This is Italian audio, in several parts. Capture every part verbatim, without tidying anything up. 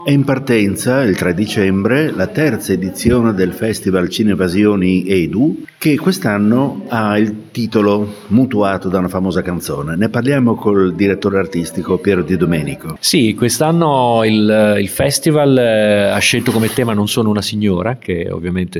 È in partenza il tre dicembre la terza edizione del Festival Cinevasioni Edu, che quest'anno ha il titolo mutuato da una famosa canzone. Ne parliamo col direttore artistico Piero Di Domenico. Sì, quest'anno il, il festival ha scelto come tema Non sono una signora, che ovviamente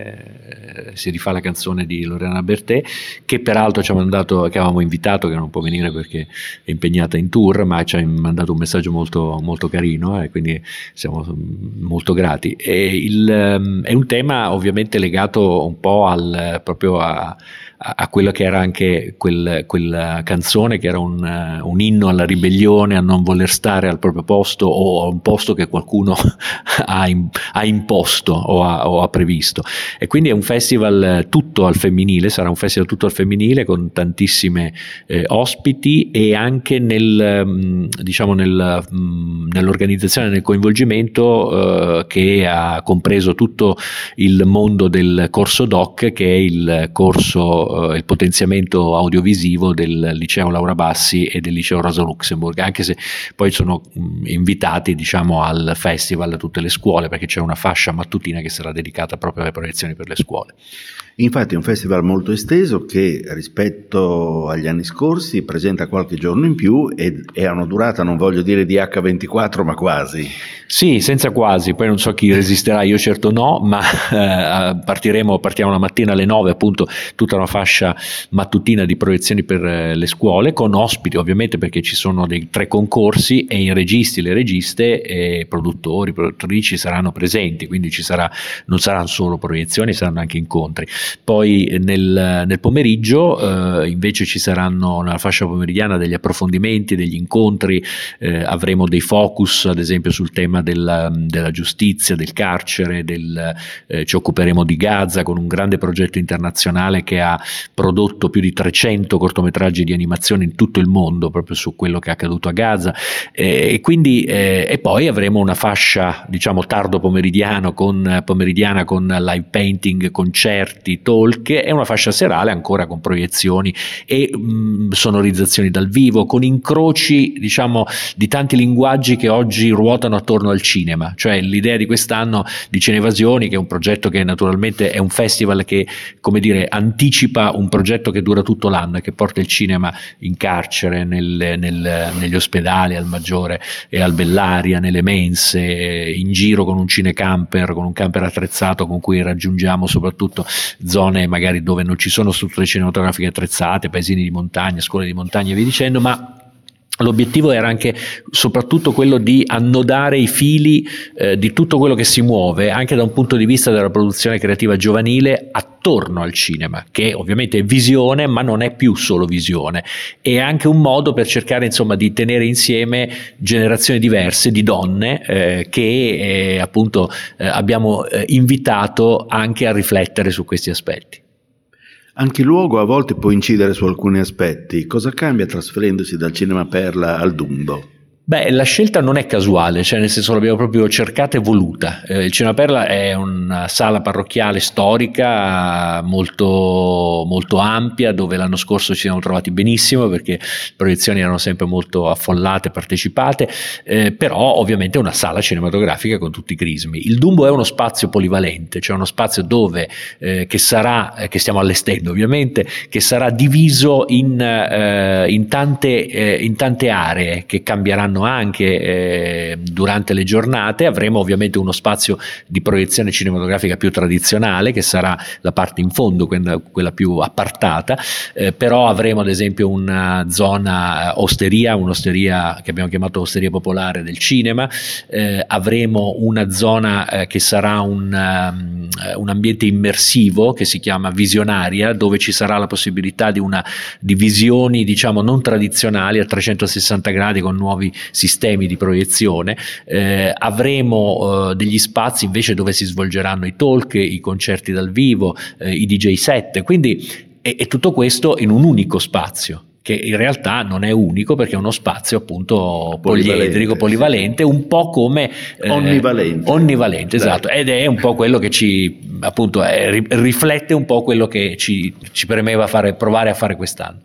eh, si rifà alla canzone di Lorena Bertè, che peraltro ci ha mandato, che avevamo invitato, che non può venire perché è impegnata in tour, ma ci ha mandato un messaggio molto, molto carino, e eh, quindi siamo molto grati. E il, um, è un tema ovviamente legato un po' al proprio a, a, a quello che era anche quel, quella canzone che era un, uh, un inno alla ribellione, a non voler stare al proprio posto o a un posto che qualcuno ha, in, ha imposto o ha, o ha previsto. E quindi è un festival tutto al femminile, sarà un festival tutto al femminile con tantissime eh, ospiti, e anche nel, um, diciamo nel, um, nell'organizzazione, nel coinvolgimento Uh, che ha compreso tutto il mondo del corso doc, che è il corso, uh, il potenziamento audiovisivo del liceo Laura Bassi e del liceo Rosa Luxemburg, anche se poi sono um, invitati, diciamo, al festival tutte le scuole, perché c'è una fascia mattutina che sarà dedicata proprio alle proiezioni per le scuole. Infatti è un festival molto esteso che rispetto agli anni scorsi presenta qualche giorno in più e, e ha una durata, non voglio dire di acca ventiquattro, ma quasi. Sì, senza quasi, poi non so chi resisterà, io certo no, ma eh, partiremo, partiamo la mattina alle nove, appunto tutta una fascia mattutina di proiezioni per eh, le scuole, con ospiti ovviamente, perché ci sono dei tre concorsi e i registi, le registe e produttori, produttrici saranno presenti, quindi ci sarà, non saranno solo proiezioni, saranno anche incontri. Poi nel, nel pomeriggio eh, invece ci saranno nella fascia pomeridiana degli approfondimenti, degli incontri, eh, avremo dei focus ad esempio sul tema della, della giustizia, del carcere, del, eh, ci occuperemo di Gaza con un grande progetto internazionale che ha prodotto più di trecento cortometraggi di animazione in tutto il mondo proprio su quello che è accaduto a Gaza, eh, e quindi eh, e poi avremo una fascia, diciamo, tardo pomeridiano con, pomeridiana con live painting, concerti, talk, e una fascia serale ancora con proiezioni e mh, sonorizzazioni dal vivo, con incroci, diciamo, di tanti linguaggi che oggi ruotano attorno al cinema. Cioè l'idea di quest'anno di Cinevasioni, che è un progetto che naturalmente è un festival che, come dire, anticipa un progetto che dura tutto l'anno e che porta il cinema in carcere, nel, nel, negli ospedali, al Maggiore e al Bellaria, nelle mense, in giro con un cinecamper, con un camper attrezzato con cui raggiungiamo soprattutto zone magari dove non ci sono strutture cinematografiche attrezzate, paesini di montagna, scuole di montagna e via dicendo, ma l'obiettivo era anche soprattutto quello di annodare i fili eh, di tutto quello che si muove anche da un punto di vista della produzione creativa giovanile attorno al cinema, che ovviamente è visione ma non è più solo visione, è anche un modo per cercare, insomma, di tenere insieme generazioni diverse di donne eh, che eh, appunto eh, abbiamo eh, invitato anche a riflettere su questi aspetti. Anche il luogo a volte può incidere su alcuni aspetti. Cosa cambia trasferendosi dal Cinema Perla al Dumbo? Beh, la scelta non è casuale, cioè nel senso l'abbiamo proprio cercata e voluta. Eh, il Cinema Perla è una sala parrocchiale storica molto, molto ampia, dove l'anno scorso ci siamo trovati benissimo perché le proiezioni erano sempre molto affollate, partecipate, eh, però ovviamente è una sala cinematografica con tutti i crismi. Il Dumbo è uno spazio polivalente, cioè uno spazio dove eh, che sarà, eh, che stiamo allestendo ovviamente, che sarà diviso in, eh, in, tante, eh, in tante aree che cambieranno anche eh, durante le giornate. Avremo ovviamente uno spazio di proiezione cinematografica più tradizionale, che sarà la parte in fondo, quella, quella più appartata, eh, però avremo ad esempio una zona osteria, un'osteria che abbiamo chiamato Osteria Popolare del Cinema, eh, avremo una zona eh, che sarà un, um, un ambiente immersivo che si chiama Visionaria, dove ci sarà la possibilità di una di visioni, diciamo, non tradizionali a trecentosessanta gradi con nuovi sistemi di proiezione. Eh, avremo eh, degli spazi invece dove si svolgeranno i talk, i concerti dal vivo, eh, i D J set, quindi e, e tutto questo in un unico spazio, che in realtà non è unico perché è uno spazio appunto poliedrico, polivalente, un po' come eh, onnivalente, onnivalente esatto, ed è un po' quello che ci appunto è, riflette un po' quello che ci, ci premeva fare, provare a fare quest'anno.